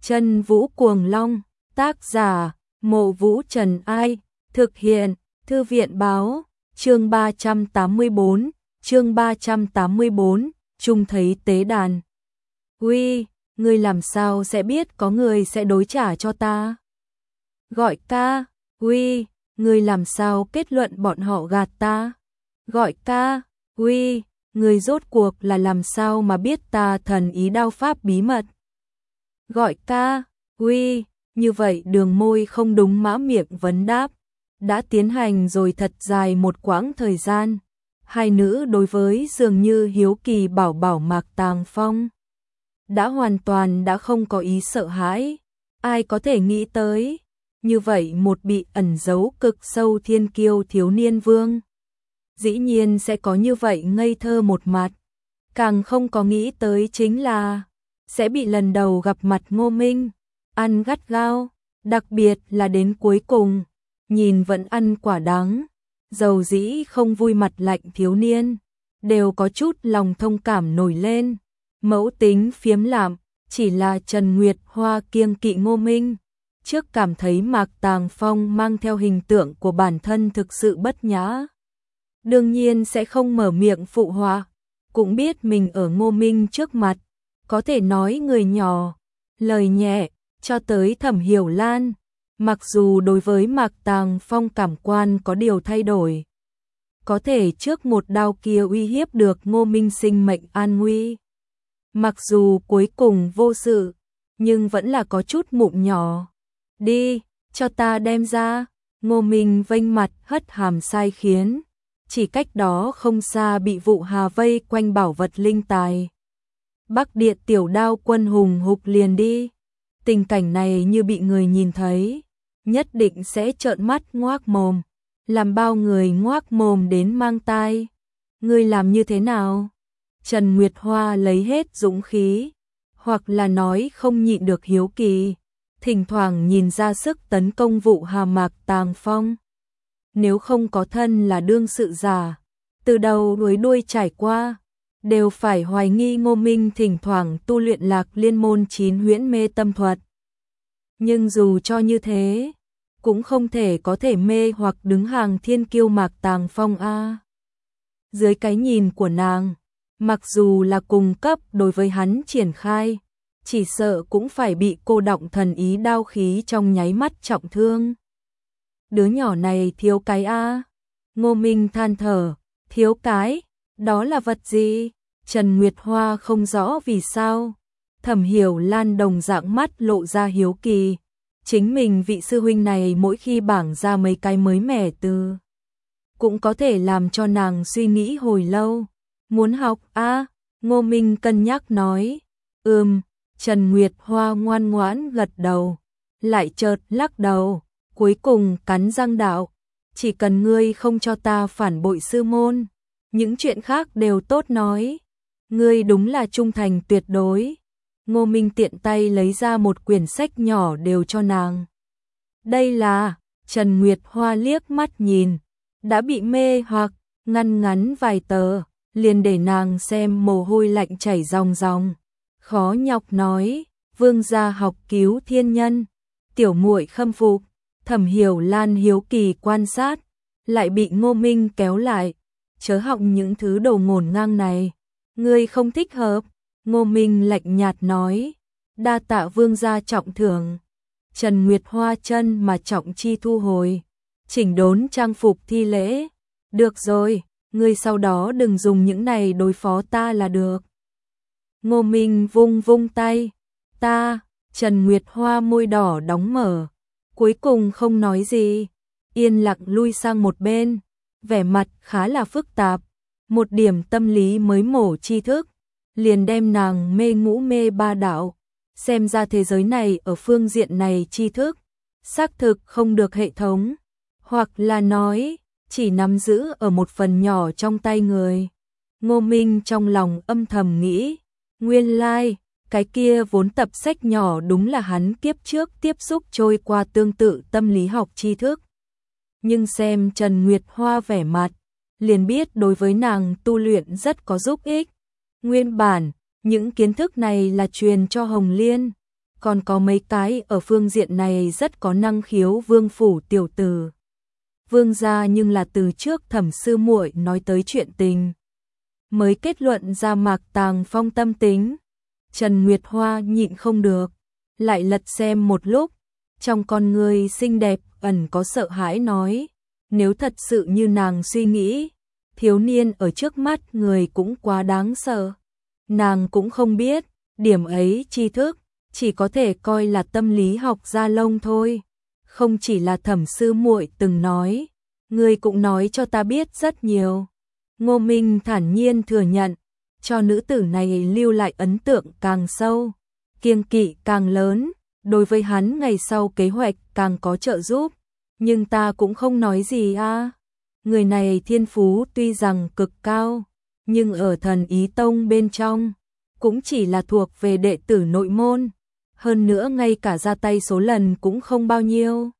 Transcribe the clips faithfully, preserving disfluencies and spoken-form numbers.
Chân Vũ Cuồng Long, tác giả, Mộ Vũ Trần Ai, thực hiện, Thư viện báo, chương ba trăm tám mươi bốn, chương ba trăm tám mươi bốn, Trung thấy tế đàn. Uy, ngươi làm sao sẽ biết có người sẽ đối trả cho ta? Gọi ca, uy, ngươi làm sao kết luận bọn họ gạt ta? Gọi ca, uy, ngươi rốt cuộc là làm sao mà biết ta thần ý đao pháp bí mật? Gọi ca, uy, như vậy đường môi không đúng mã miệng vấn đáp. Đã tiến hành rồi thật dài một quãng thời gian. Hai nữ đối với dường như hiếu kỳ bảo bảo Mạc Tàng Phong. Đã hoàn toàn đã không có ý sợ hãi. Ai có thể nghĩ tới, như vậy một bị ẩn giấu cực sâu thiên kiêu thiếu niên vương. Dĩ nhiên sẽ có như vậy ngây thơ một mặt. Càng không có nghĩ tới chính là sẽ bị lần đầu gặp mặt Ngô Minh, ăn gắt gao, đặc biệt là đến cuối cùng, nhìn vẫn ăn quả đắng, dầu dĩ không vui mặt lạnh thiếu niên, đều có chút lòng thông cảm nổi lên, mẫu tính phiếm lạm, chỉ là Trần Nguyệt Hoa kiêng kỵ Ngô Minh, trước cảm thấy Mạc Tàng Phong mang theo hình tượng của bản thân thực sự bất nhã. Đương nhiên sẽ không mở miệng phụ họa, cũng biết mình ở Ngô Minh trước mặt, có thể nói người nhỏ, lời nhẹ, cho tới Thẩm Hiểu Lan, mặc dù đối với Mạc Tàng Phong cảm quan có điều thay đổi. Có thể trước một đao kia uy hiếp được Ngô Minh sinh mệnh an nguy. Mặc dù cuối cùng vô sự, nhưng vẫn là có chút mụn nhỏ. Đi, cho ta đem ra, Ngô Minh vênh mặt hất hàm sai khiến. Chỉ cách đó không xa bị vụ hà vây quanh bảo vật linh tài. Bắc Địa tiểu đao quân hùng hục liền đi. Tình cảnh này như bị người nhìn thấy, nhất định sẽ trợn mắt ngoác mồm, làm bao người ngoác mồm đến mang tai. Ngươi làm như thế nào? Trần Nguyệt Hoa lấy hết dũng khí, hoặc là nói không nhịn được hiếu kỳ, thỉnh thoảng nhìn ra sức tấn công vụ hà Mạc Tàng Phong. Nếu không có thân là đương sự giả, từ đầu đuôi đuôi trải qua, đều phải hoài nghi Ngô Minh thỉnh thoảng tu luyện Lạc Liên môn chín huyễn mê tâm thuật. Nhưng dù cho như thế, cũng không thể có thể mê hoặc đứng hàng thiên kiêu Mạc Tàng Phong a. Dưới cái nhìn của nàng, mặc dù là cùng cấp đối với hắn triển khai, chỉ sợ cũng phải bị cô động thần ý đao khí trong nháy mắt trọng thương. Đứa nhỏ này thiếu cái a. Ngô Minh than thở, thiếu cái, đó là vật gì? Trần Nguyệt Hoa không rõ vì sao. Thẩm Hiểu Lan đồng dạng mắt lộ ra hiếu kỳ. Chính mình vị sư huynh này mỗi khi bảng ra mấy cái mới mẻ từ, cũng có thể làm cho nàng suy nghĩ hồi lâu. Muốn học a? Ngô Minh cân nhắc nói. Ừm, Trần Nguyệt Hoa ngoan ngoãn gật đầu, lại chợt lắc đầu. Cuối cùng cắn răng đạo, chỉ cần ngươi không cho ta phản bội sư môn, những chuyện khác đều tốt nói. Ngươi đúng là trung thành tuyệt đối. Ngô Minh tiện tay lấy ra một quyển sách nhỏ đều cho nàng. Đây là, Trần Nguyệt Hoa liếc mắt nhìn, đã bị mê hoặc, ngăn ngắn vài tờ, liền để nàng xem mồ hôi lạnh chảy ròng ròng. Khó nhọc nói, vương gia học cứu thiên nhân, tiểu muội khâm phục. Thẩm Hiểu Lan hiếu kỳ quan sát, lại bị Ngô Minh kéo lại, chớ họng những thứ đồ ngổn ngang này, ngươi không thích hợp. Ngô Minh lạnh nhạt nói, đa tạ vương gia trọng thưởng. Trần Nguyệt Hoa chân mà trọng chi thu hồi, chỉnh đốn trang phục thi lễ. Được rồi, ngươi sau đó đừng dùng những này đối phó ta là được. Ngô Minh vung vung tay, ta. Trần Nguyệt Hoa môi đỏ đóng mở, cuối cùng không nói gì, yên lặng lui sang một bên, vẻ mặt khá là phức tạp, một điểm tâm lý mới mổ tri thức, liền đem nàng mê ngũ mê ba đạo, xem ra thế giới này ở phương diện này tri thức, xác thực không được hệ thống, hoặc là nói, chỉ nắm giữ ở một phần nhỏ trong tay người. Ngô Minh trong lòng âm thầm nghĩ, nguyên lai, like, cái kia vốn tập sách nhỏ đúng là hắn kiếp trước tiếp xúc trôi qua tương tự tâm lý học tri thức. Nhưng xem Trần Nguyệt Hoa vẻ mặt, liền biết đối với nàng tu luyện rất có giúp ích. Nguyên bản, những kiến thức này là truyền cho Hồng Liên, còn có mấy cái ở phương diện này rất có năng khiếu Vương phủ tiểu tử. Vương gia nhưng là từ trước Thẩm sư muội nói tới chuyện tình, mới kết luận ra Mạc Tàng Phong tâm tính. Trần Nguyệt Hoa nhịn không được, lại lật xem một lúc, trong con người xinh đẹp ẩn có sợ hãi nói, nếu thật sự như nàng suy nghĩ, thiếu niên ở trước mắt người cũng quá đáng sợ. Nàng cũng không biết, điểm ấy tri thức, chỉ có thể coi là tâm lý học da lông thôi. Không chỉ là Thẩm sư muội từng nói, người cũng nói cho ta biết rất nhiều. Ngô Minh thản nhiên thừa nhận, cho nữ tử này lưu lại ấn tượng càng sâu, kiêng kỵ càng lớn, đối với hắn ngày sau kế hoạch càng có trợ giúp. Nhưng ta cũng không nói gì a. À. Người này thiên phú tuy rằng cực cao, nhưng ở Thần Ý Tông bên trong, cũng chỉ là thuộc về đệ tử nội môn, hơn nữa ngay cả ra tay số lần cũng không bao nhiêu.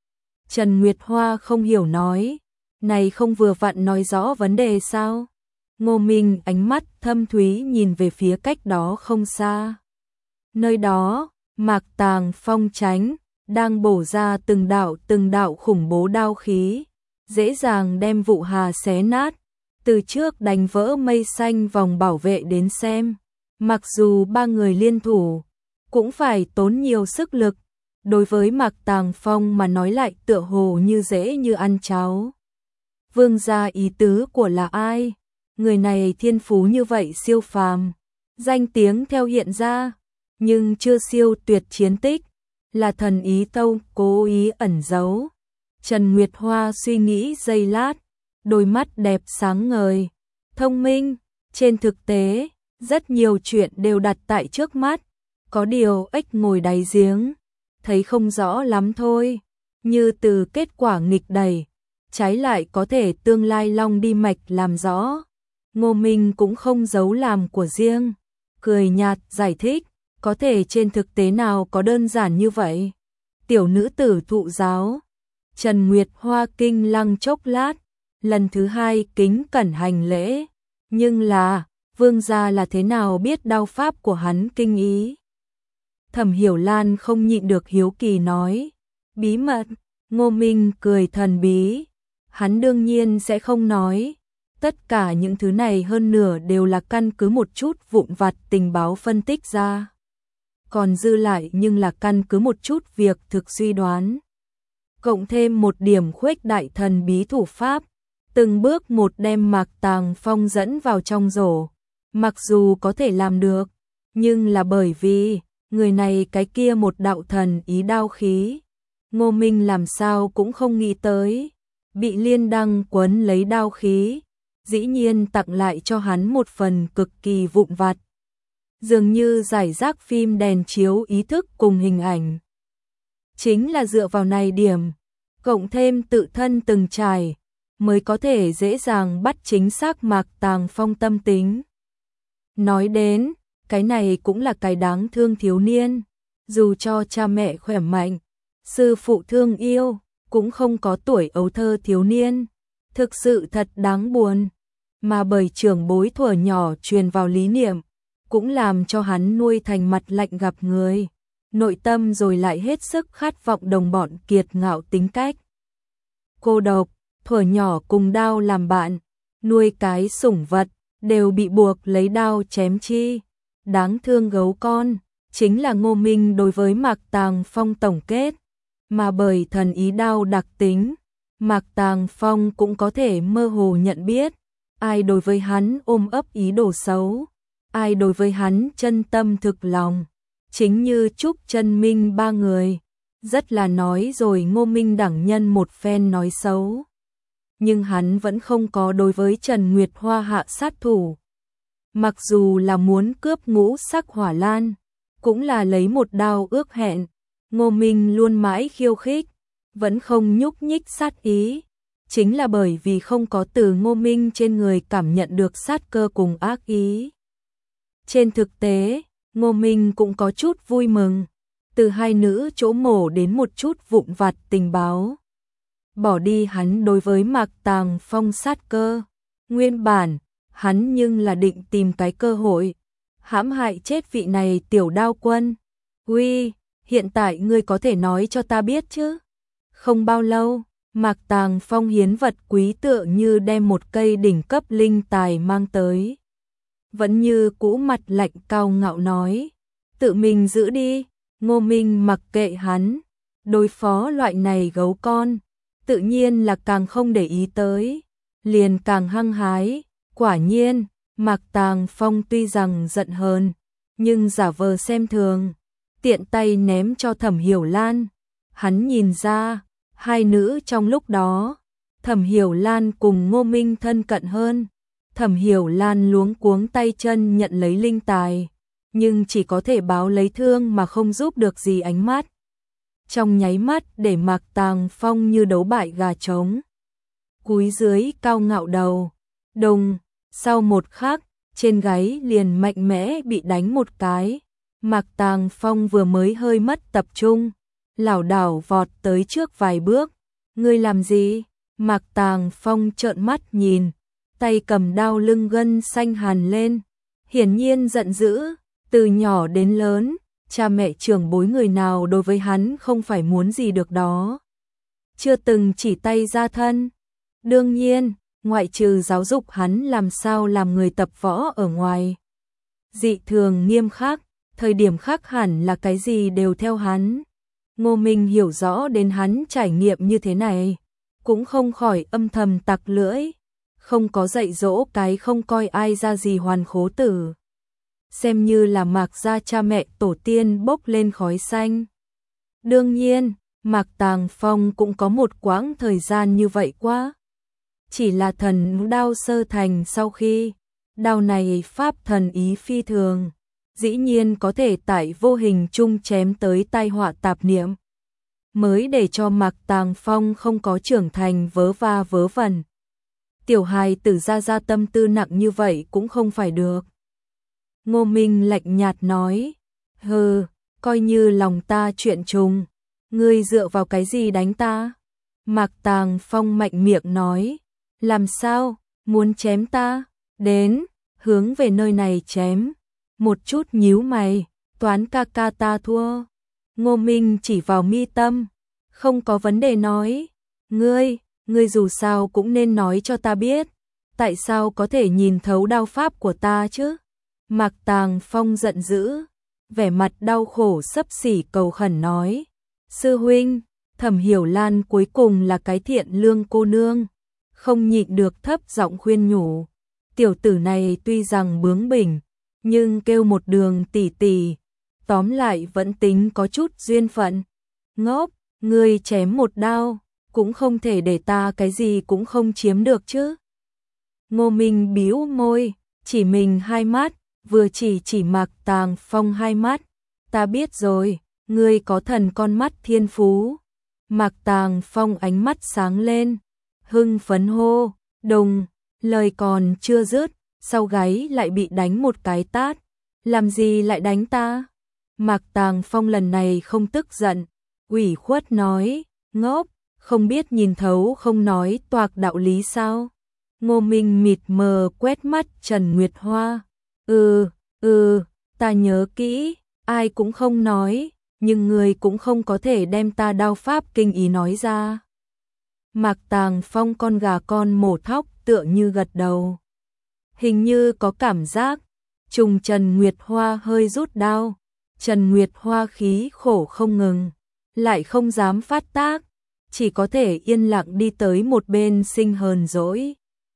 Trần Nguyệt Hoa không hiểu nói, này không vừa vặn nói rõ vấn đề sao? Ngô Minh ánh mắt thâm thúy nhìn về phía cách đó không xa. Nơi đó, Mạc Tàng Phong tránh, đang bổ ra từng đạo từng đạo khủng bố đao khí, dễ dàng đem Vụ Hà xé nát, từ trước đánh vỡ mây xanh vòng bảo vệ đến xem. Mặc dù ba người liên thủ, cũng phải tốn nhiều sức lực, đối với Mạc Tàng Phong mà nói lại tựa hồ như dễ như ăn cháo. Vương gia ý tứ của là ai? Người này thiên phú như vậy siêu phàm, danh tiếng theo hiện ra, nhưng chưa siêu tuyệt chiến tích, là Thần Ý Tông cố ý ẩn giấu. Trần Nguyệt Hoa suy nghĩ giây lát, đôi mắt đẹp sáng ngời, thông minh. Trên thực tế, rất nhiều chuyện đều đặt tại trước mắt, có điều ếch ngồi đáy giếng, thấy không rõ lắm thôi. Như từ kết quả nghịch đẩy, trái lại có thể tương lai long đi mạch làm rõ. Ngô Minh cũng không giấu làm của riêng, cười nhạt giải thích, có thể trên thực tế nào có đơn giản như vậy. Tiểu nữ tử thụ giáo. Trần Nguyệt Hoa kinh lăng chốc lát, lần thứ hai kính cẩn hành lễ, nhưng là, vương gia là thế nào biết đao pháp của hắn kinh ý? Thẩm Hiểu Lan không nhịn được hiếu kỳ nói, bí mật. Ngô Minh cười thần bí, hắn đương nhiên sẽ không nói. Tất cả những thứ này hơn nửa đều là căn cứ một chút vụn vặt tình báo phân tích ra. Còn dư lại nhưng là căn cứ một chút việc thực suy đoán. Cộng thêm một điểm khuếch đại thần bí thủ pháp, từng bước một đem Mạc Tàng Phong dẫn vào trong rổ. Mặc dù có thể làm được, nhưng là bởi vì, người này cái kia một đạo thần ý đao khí. Ngô Minh làm sao cũng không nghĩ tới, bị liên đăng quấn lấy đao khí, dĩ nhiên tặng lại cho hắn một phần cực kỳ vụn vặt. Dường như giải rác phim đèn chiếu ý thức cùng hình ảnh. Chính là dựa vào này điểm, cộng thêm tự thân từng trải, mới có thể dễ dàng bắt chính xác Mạc Tàng Phong tâm tính. Nói đến, cái này cũng là cái đáng thương thiếu niên, dù cho cha mẹ khỏe mạnh, sư phụ thương yêu, cũng không có tuổi ấu thơ thiếu niên, thực sự thật đáng buồn. Mà bởi trưởng bối thuở nhỏ truyền vào lý niệm, cũng làm cho hắn nuôi thành mặt lạnh gặp người, nội tâm rồi lại hết sức khát vọng đồng bọn kiệt ngạo tính cách. Cô độc, thuở nhỏ cùng đao làm bạn, nuôi cái sủng vật, đều bị buộc lấy đao chém chi. Đáng thương gấu con, chính là Ngô Minh đối với Mạc Tàng Phong tổng kết. Mà bởi thần ý đao đặc tính, Mạc Tàng Phong cũng có thể mơ hồ nhận biết, ai đối với hắn ôm ấp ý đồ xấu, ai đối với hắn chân tâm thực lòng. Chính như Trúc Chân Minh ba người, rất là nói rồi Ngô Minh đẳng nhân một phen nói xấu. Nhưng hắn vẫn không có đối với Trần Nguyệt Hoa hạ sát thủ. Mặc dù là muốn cướp ngũ sắc hỏa lan, cũng là lấy một đao ước hẹn. Ngô Minh luôn mãi khiêu khích, vẫn không nhúc nhích sát ý. Chính là bởi vì không có từ Ngô Minh trên người cảm nhận được sát cơ cùng ác ý. Trên thực tế, Ngô Minh cũng có chút vui mừng, từ hai nữ chỗ mổ đến một chút vụn vặt tình báo. Bỏ đi hắn đối với Mạc Tàng Phong sát cơ, nguyên bản, hắn nhưng là định tìm cái cơ hội, hãm hại chết vị này tiểu đao quân. Uy, hiện tại ngươi có thể nói cho ta biết chứ? Không bao lâu, Mạc Tàng Phong hiến vật quý tựa như đem một cây đỉnh cấp linh tài mang tới. Vẫn như cũ mặt lạnh cao ngạo nói, tự mình giữ đi. Ngô Minh mặc kệ hắn, đối phó loại này gấu con, tự nhiên là càng không để ý tới, liền càng hăng hái. Quả nhiên, Mạc Tàng Phong tuy rằng giận hờn, nhưng giả vờ xem thường, tiện tay ném cho Thẩm Hiểu Lan. Hắn nhìn ra, hai nữ trong lúc đó, Thẩm Hiểu Lan cùng Ngô Minh thân cận hơn. Thẩm Hiểu Lan luống cuống tay chân nhận lấy linh tài, nhưng chỉ có thể báo lấy thương mà không giúp được gì ánh mắt. Trong nháy mắt để Mạc Tàng Phong như đấu bại gà trống. Cúi dưới cao ngạo đầu, đùng, sau một khắc, trên gáy liền mạnh mẽ bị đánh một cái. Mạc Tàng Phong vừa mới hơi mất tập trung, lảo đảo vọt tới trước vài bước. Ngươi làm gì? Mạc Tàng Phong trợn mắt nhìn, tay cầm đao lưng gân xanh hàn lên, hiển nhiên giận dữ. Từ nhỏ đến lớn, cha mẹ trưởng bối người nào đối với hắn không phải muốn gì được đó. Chưa từng chỉ tay ra thân. Đương nhiên, ngoại trừ giáo dục hắn làm sao làm người tập võ ở ngoài. Dị thường nghiêm khắc, thời điểm khác hẳn là cái gì đều theo hắn. Ngô Minh hiểu rõ đến hắn trải nghiệm như thế này, cũng không khỏi âm thầm tặc lưỡi, không có dạy dỗ cái không coi ai ra gì hoàn khố tử. Xem như là Mạc gia cha mẹ tổ tiên bốc lên khói xanh. Đương nhiên, Mạc Tàng Phong cũng có một quãng thời gian như vậy quá. Chỉ là thần đao sơ thành sau khi, đao này pháp thần ý phi thường, dĩ nhiên có thể tại vô hình chung chém tới tai họa tạp niệm, mới để cho Mạc Tàng Phong không có trưởng thành vớ va vớ vẩn. Tiểu hài tử ra ra tâm tư nặng như vậy cũng không phải được. Ngô Minh lạnh nhạt nói, hừ, coi như lòng ta chuyện trùng, ngươi dựa vào cái gì đánh ta? Mạc Tàng Phong mạnh miệng nói, làm sao, muốn chém ta? Đến, hướng về nơi này chém. Một chút nhíu mày, toán ca ca ta thua. Ngô Minh chỉ vào mi tâm, không có vấn đề nói, ngươi, ngươi dù sao cũng nên nói cho ta biết, tại sao có thể nhìn thấu đao pháp của ta chứ? Mạc Tàng Phong giận dữ, vẻ mặt đau khổ xấp xỉ cầu khẩn nói, sư huynh. Thẩm Hiểu Lan cuối cùng là cái thiện lương cô nương, không nhịn được thấp giọng khuyên nhủ, tiểu tử này tuy rằng bướng bỉnh, nhưng kêu một đường tỷ tỷ, tóm lại vẫn tính có chút duyên phận. Ngốc, ngươi chém một đao, cũng không thể để ta cái gì cũng không chiếm được chứ. Ngô Minh bĩu môi, chỉ mình hai mắt, vừa chỉ chỉ Mạc Tàng Phong hai mắt, ta biết rồi, ngươi có thần con mắt thiên phú. Mạc Tàng Phong ánh mắt sáng lên, hưng phấn hô, đùng, lời còn chưa dứt, sau gáy lại bị đánh một cái tát. Làm gì lại đánh ta? Mạc Tàng Phong lần này không tức giận, ủy khuất nói, ngốc, không biết nhìn thấu không nói toạc đạo lý sao? Ngô Minh mịt mờ quét mắt Trần Nguyệt Hoa, ừ, ừ, ta nhớ kỹ, ai cũng không nói, nhưng người cũng không có thể đem ta đao pháp kinh ý nói ra. Mạc Tàng Phong con gà con mổ thóc tựa như gật đầu. Hình như có cảm giác, trùng Trần Nguyệt Hoa hơi rút đao, Trần Nguyệt Hoa khí khổ không ngừng, lại không dám phát tác, chỉ có thể yên lặng đi tới một bên sinh hờn dỗi.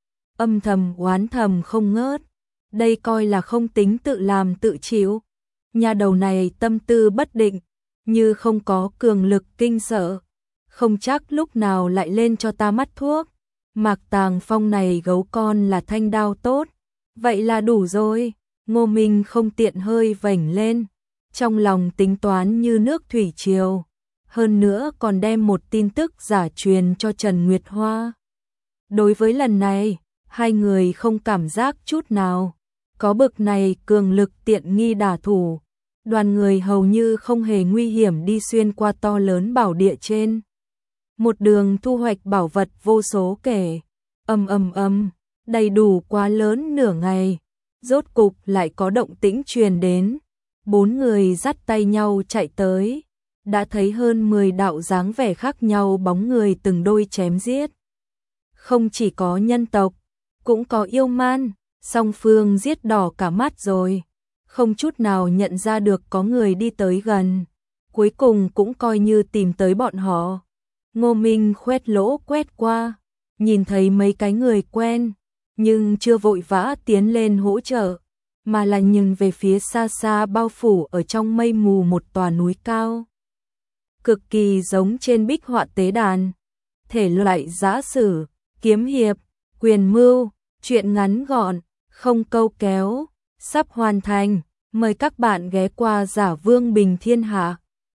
Âm thầm oán thầm không ngớt, đây coi là không tính tự làm tự chịu. Nhà đầu này tâm tư bất định, như không có cường lực kinh sợ, không chắc lúc nào lại lên cho ta mắt thuốc. Mạc Tàng Phong này gấu con là thanh đao tốt, vậy là đủ rồi. Ngô Minh không tiện hơi vểnh lên, trong lòng tính toán như nước thủy triều, hơn nữa còn đem một tin tức giả truyền cho Trần Nguyệt Hoa. Đối với lần này, hai người không cảm giác chút nào, có bực này cường lực tiện nghi đả thủ, đoàn người hầu như không hề nguy hiểm đi xuyên qua to lớn bảo địa trên. Một đường thu hoạch bảo vật vô số kể, ầm ầm ầm, đầy đủ quá lớn nửa ngày, rốt cục lại có động tĩnh truyền đến. bốn người dắt tay nhau chạy tới, đã thấy hơn mười đạo dáng vẻ khác nhau bóng người từng đôi chém giết. Không chỉ có nhân tộc, cũng có yêu man, song phương giết đỏ cả mắt rồi, không chút nào nhận ra được có người đi tới gần. Cuối cùng cũng coi như tìm tới bọn họ. Ngô Minh khoét lỗ quét qua, nhìn thấy mấy cái người quen, nhưng chưa vội vã tiến lên hỗ trợ, mà là nhìn về phía xa xa bao phủ ở trong mây mù một tòa núi cao. Cực kỳ giống trên bích họa tế đàn, thể loại giã sử, kiếm hiệp, quyền mưu, truyện ngắn gọn, không câu kéo, sắp hoàn thành, mời các bạn ghé qua Giả Vương Bình Thiên Hạ.